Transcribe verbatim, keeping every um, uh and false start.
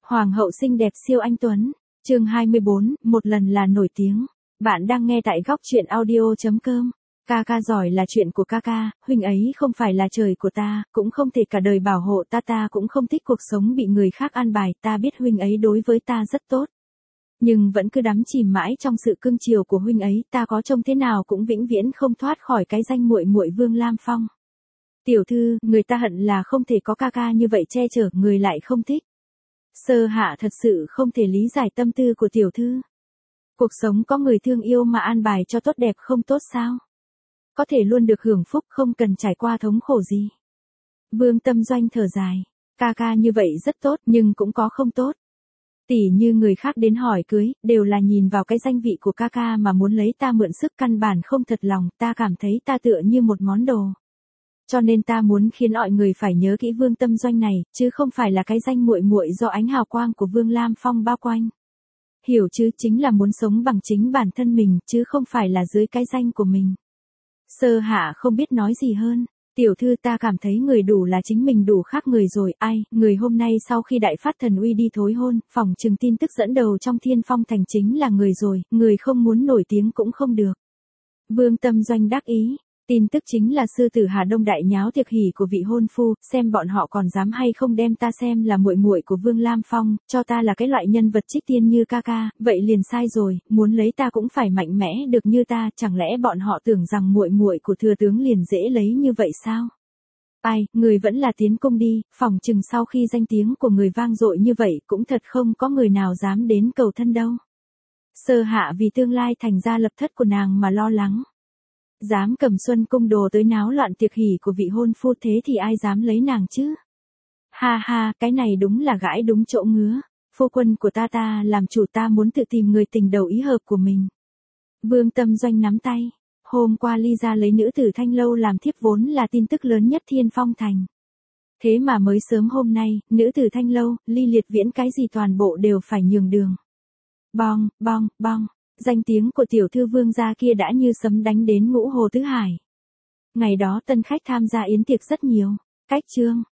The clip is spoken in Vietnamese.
Hoàng hậu xinh đẹp siêu anh tuấn. Chương hai mươi bốn, một lần là nổi tiếng. Bạn đang nghe tại góc truyện audio chấm com. Ca ca giỏi là chuyện của ca ca, huynh ấy không phải là trời của ta, cũng không thể cả đời bảo hộ ta, ta cũng không thích cuộc sống bị người khác an bài, ta biết huynh ấy đối với ta rất tốt. Nhưng vẫn cứ đắm chìm mãi trong sự cưng chiều của huynh ấy, ta có trông thế nào cũng vĩnh viễn không thoát khỏi cái danh muội muội Vương Lam Phong. Tiểu thư, người ta hận là không thể có ca ca như vậy che chở, người lại không thích. Sơ hạ thật sự không thể lý giải tâm tư của tiểu thư. Cuộc sống có người thương yêu mà an bài cho tốt đẹp không tốt sao? Có thể luôn được hưởng phúc không cần trải qua thống khổ gì. Vương Tâm Doanh thở dài. Ca ca như vậy rất tốt nhưng cũng có không tốt. Tỉ như người khác đến hỏi cưới, đều là nhìn vào cái danh vị của ca ca mà muốn lấy ta mượn sức, căn bản không thật lòng, ta cảm thấy ta tựa như một món đồ. Cho nên ta muốn khiến mọi người phải nhớ kỹ Vương Tâm Doanh này, chứ không phải là cái danh muội muội do ánh hào quang của Vương Lam Phong bao quanh. Hiểu chứ, chính là muốn sống bằng chính bản thân mình, chứ không phải là dưới cái danh của mình. Sơ hạ không biết nói gì hơn. Tiểu thư, ta cảm thấy người đủ là chính mình đủ khác người rồi, ai, người hôm nay sau khi đại phát thần uy đi thối hôn, phòng trừng tin tức dẫn đầu trong Thiên Phong thành chính là người rồi, người không muốn nổi tiếng cũng không được. Vương Tâm Doanh đắc ý. Tin tức chính là sư tử Hà Đông đại nháo tiệc hỷ của vị hôn phu, xem bọn họ còn dám hay không đem ta xem là muội muội của Vương Lam Phong, cho ta là cái loại nhân vật trích tiên như ca ca, vậy liền sai rồi, muốn lấy ta cũng phải mạnh mẽ được như ta, chẳng lẽ bọn họ tưởng rằng muội muội của thừa tướng liền dễ lấy như vậy sao? Ai, người vẫn là tiến cung đi, phòng chừng sau khi danh tiếng của người vang dội như vậy cũng thật không có người nào dám đến cầu thân đâu. Sơ hạ vì tương lai thành gia lập thất của nàng mà lo lắng. Dám cầm Xuân Cung đồ tới náo loạn tiệc hỷ của vị hôn phu, thế thì ai dám lấy nàng chứ? Ha ha, cái này đúng là gãi đúng chỗ ngứa. Phu quân của ta ta làm chủ, ta muốn tự tìm người tình đầu ý hợp của mình. Vương Tâm Doanh nắm tay. Hôm qua Ly gia lấy nữ tử Thanh Lâu làm thiếp vốn là tin tức lớn nhất Thiên Phong thành. Thế mà mới sớm hôm nay, nữ tử Thanh Lâu, Ly Liệt Viễn cái gì toàn bộ đều phải nhường đường. Bong, bong, bong. Danh tiếng của tiểu thư Vương gia kia đã như sấm đánh đến ngũ hồ tứ hải. Ngày đó tân khách tham gia yến tiệc rất nhiều. Cách chương.